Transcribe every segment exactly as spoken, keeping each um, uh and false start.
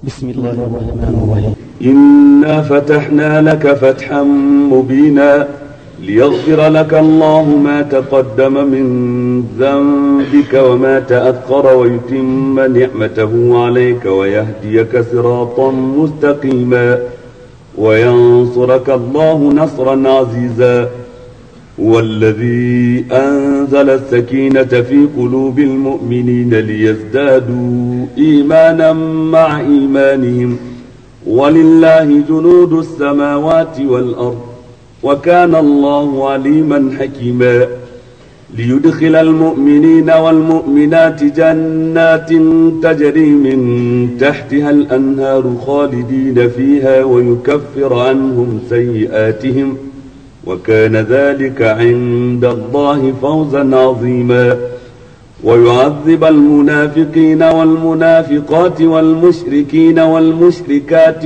بسم الله الرحمن الرحيم. إنا فتحنا لك فتحا مبينا ليغفر لك الله ما تقدم من ذنبك وما تأخر ويتم نعمته عليك ويهديك صراطا مستقيما وينصرك الله نصرا عزيزا. والذي أنزل السكينة في قلوب المؤمنين ليزدادوا إيمانا مع إيمانهم ولله جنود السماوات والأرض وكان الله عليما حكيما. ليدخل المؤمنين والمؤمنات جنات تجري من تحتها الأنهار خالدين فيها ويكفر عنهم سيئاتهم وكان ذلك عند الله فوزا عظيما. ويعذب المنافقين والمنافقات والمشركين والمشركات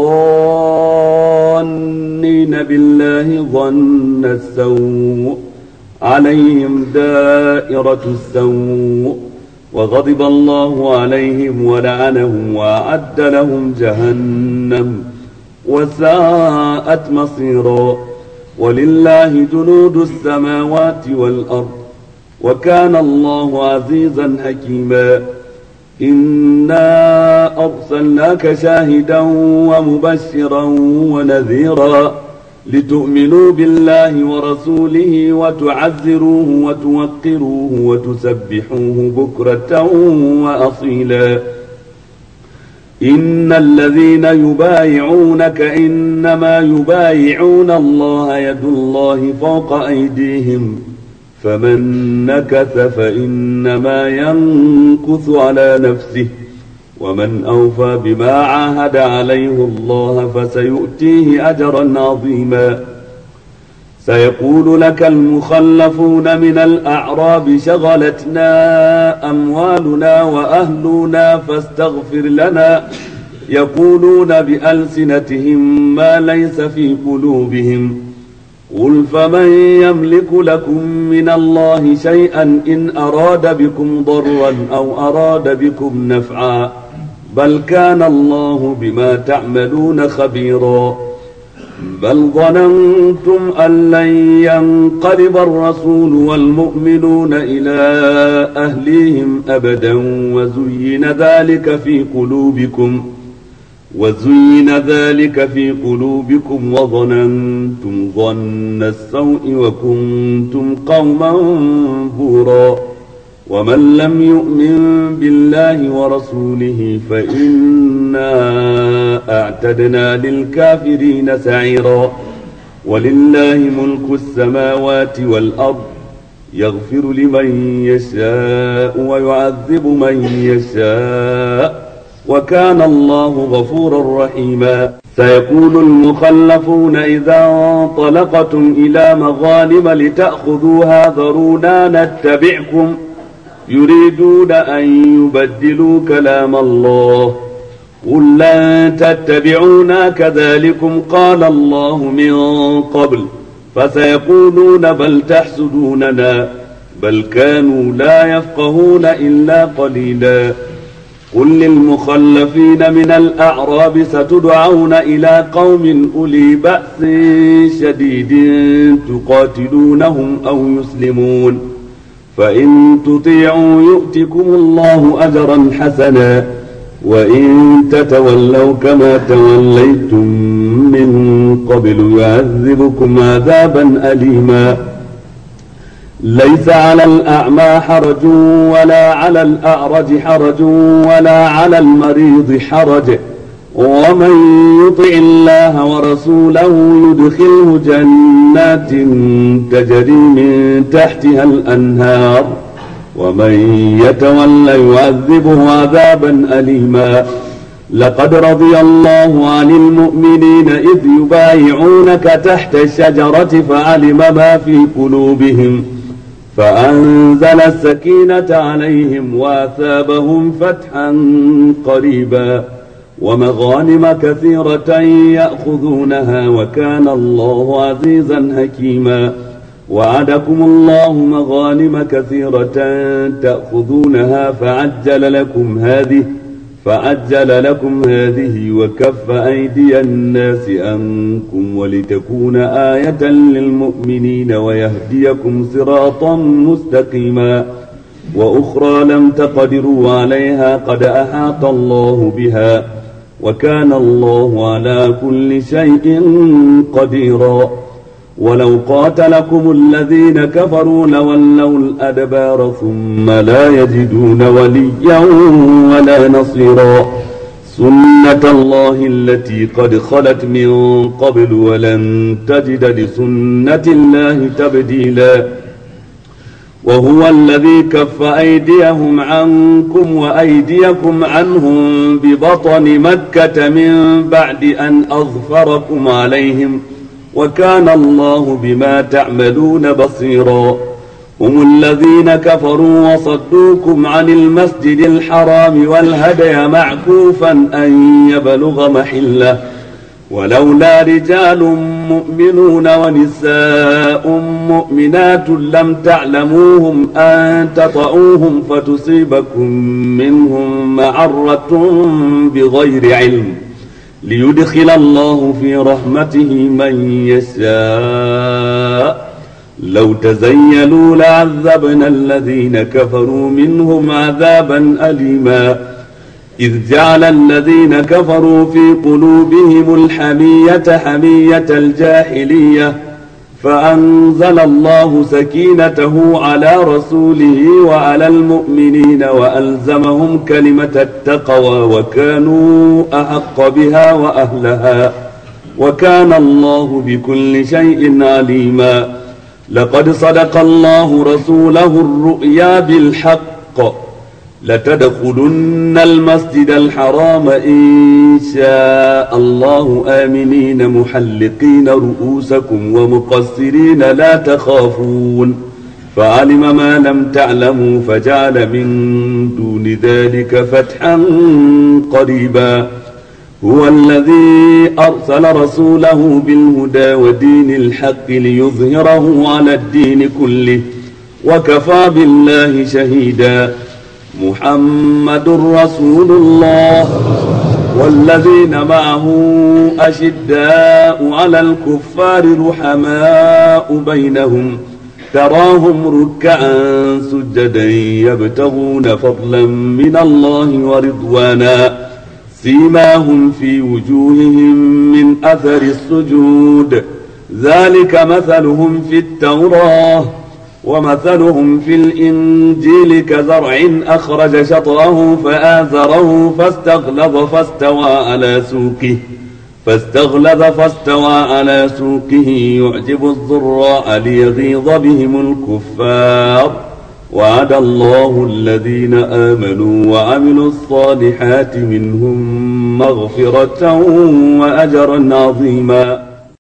الظانين بالله ظن السوء عليهم دائرة السوء وغضب الله عليهم ولعنهم وأعد لهم جهنم وساءت مصيرا. ولله جنود السماوات والأرض وكان الله عزيزا حكيما. إنا أرسلناك شاهدا ومبشرا ونذيرا لتؤمنوا بالله ورسوله وتعزروه وتوقروه وتسبحوه بكرة وأصيلا. إن الذين يبايعونك إنما يبايعون الله يد الله فوق أيديهم فمن نكث فإنما ينكث على نفسه ومن أوفى بما عاهد عليه الله فسيؤتيه أجرا عظيما. سيقول لك المخلفون من الأعراب شغلتنا أموالنا وأهلنا فاستغفر لنا يقولون بألسنتهم ما ليس في قلوبهم قل فمن يملك لكم من الله شيئا إن أراد بكم ضرا أو أراد بكم نفعا بل كان الله بما تعملون خبيرا. بل ظننتم أن لن ينقلب الرسول والمؤمنون إلى أهليهم أبدا وزين ذلك في قلوبكم وزين ذلك في قلوبكم وظننتم ظن السوء وكنتم قوما بورا. ومن لم يؤمن بالله ورسوله فإنا أعتدنا للكافرين سعيرا. ولله ملك السماوات والأرض يغفر لمن يشاء ويعذب من يشاء وكان الله غفورا رحيما. سيقول المخلفون إذا انطلقتم إلى مغانم لتأخذوها ذرونا نتبعكم يريدون أن يبدلوا كلام الله قل لن تتبعونا كذلكم قال الله من قبل فسيقولون بل تحسدوننا بل كانوا لا يفقهون إلا قليلا. قل للمخلفين من الأعراب ستدعون إلى قوم أولي بأس شديد تقاتلونهم أو يسلمون فإن تطيعوا يؤتكم الله أجرا حسنا وإن تتولوا كما توليتم من قبل يعذبكم عذابا أليما. ليس على الأعمى حرج ولا على الأعرج حرج ولا على المريض حرج ومن يطع الله ورسوله يدخله جنات تجري من تحتها الأنهار ومن يتولى يعذبه عذابا أليما. لقد رضي الله عن المؤمنين إذ يبايعونك تحت الشجرة فعلم ما في قلوبهم فأنزل السكينة عليهم وأثابهم فتحا قريبا ومغانم كثيرة يأخذونها وكان الله عزيزا حكيما. وعدكم الله مغانم كثيرة تأخذونها فعجل لكم هذه فعجل لكم هذه وكف أيدي الناس عنكم ولتكون آية للمؤمنين ويهديكم صراطا مستقيما وأخرى لم تقدروا عليها قد أحاط الله بها وكان الله على كل شيء قديرا ولو قاتلكم الذين كفروا لولوا الأدبار ثم لا يجدون وليا ولا نصيرا سنة الله التي قد خلت من قبل ولن تجد لسنة الله تبديلا وهو الذي كف أيديهم عنكم وأيديكم عنهم ببطن مكة من بعد أن أظفركم عليهم وكان الله بما تعملون بصيرا هم الذين كفروا وصدوكم عن المسجد الحرام والهدي معكوفا أن يبلغ محله ولولا رجال مؤمنون ونساء مؤمنات لم تعلموهم أن تطؤوهم فتصيبكم منهم معرة بغير علم ليدخل الله في رحمته من يشاء لو تزيلوا لعذبنا الذين كفروا منهم عذابا أليما إذ جعل الذين كفروا في قلوبهم الحمية حمية الجاهلية فأنزل الله سكينته على رسوله وعلى المؤمنين وألزمهم كلمة التقوى وكانوا أحق بها وأهلها وكان الله بكل شيء عليما لقد صدق الله رسوله الرؤيا بالحق لتدخلن المسجد الحرام إن شاء الله آمنين محلقين رؤوسكم ومقصرين لا تخافون فعلم ما لم تعلموا فجعل من دون ذلك فتحا قريبا هو الذي أرسل رسوله بالهدى ودين الحق ليظهره على الدين كله وكفى بالله شهيدا محمد رسول الله والذين معه أشداء على الكفار رحماء بينهم تراهم ركعا سجدا يبتغون فضلا من الله ورضوانا سيماهم في وجوههم من أثر السجود ذلك مثلهم في التوراة ومثلهم في الإنجيل كزرع أخرج شطره فآزره فاستغلظ فاستوى على سوقه فاستغلظ فاستوى على سوقه يعجب الضراع ليغيظ بهم الكفار وعد الله الذين آمنوا وعملوا الصالحات منهم مغفرة وأجرا عظيما